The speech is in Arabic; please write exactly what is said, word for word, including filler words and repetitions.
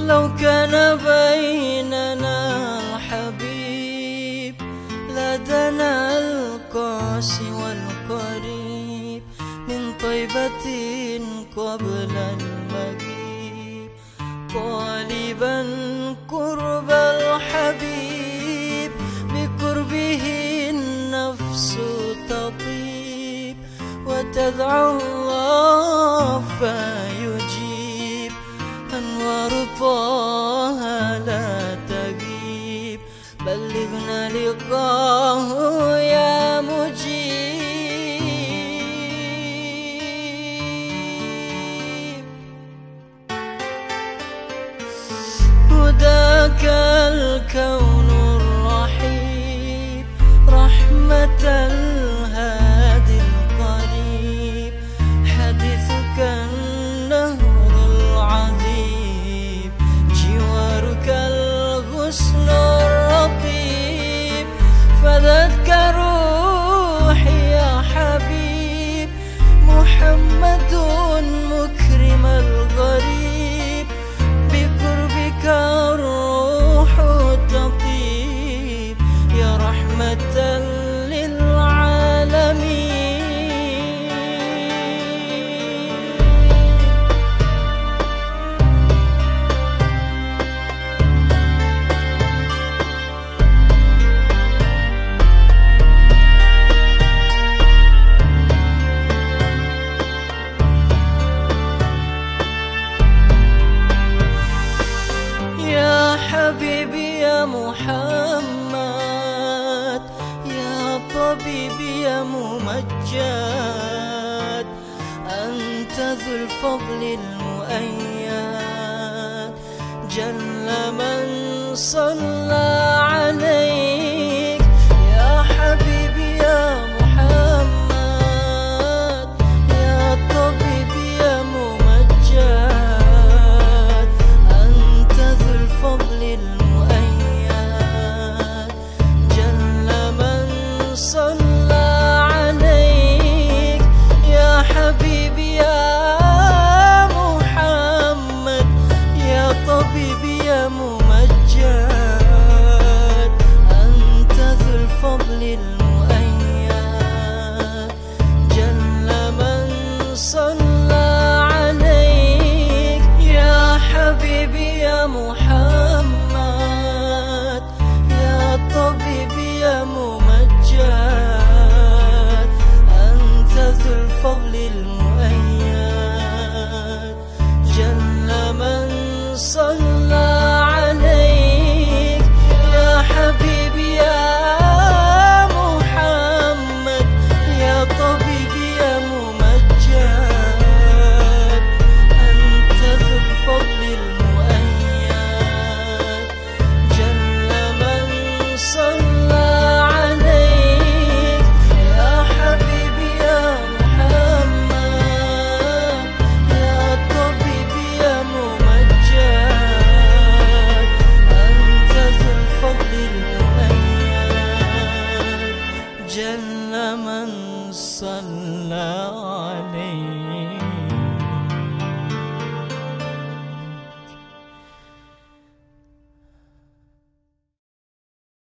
لو كان بيننا الحبيب لدنا القاسي والقريب من طيبة قبل المغيب، طالبا قرب الحبيب بقربه النفس تطيب، وتدعو الله فيجيب، أنوار طه لا تغيب، بلغنا لقاه يا مجيب. هداك الكون الرحيب، رحمة الهادي القريب، حديثك النهر العذيب، جوارك الغصن الرطيب، فذاك روحي يا حبيب، محمد مكرم الغريب، بقربك الروح تطيب، يا رحمة للعالمين. يا حبيبي يا محمد، يا طبيبي يا ممجد، أنت ذو الفضل المؤيد، جل من صلى عليك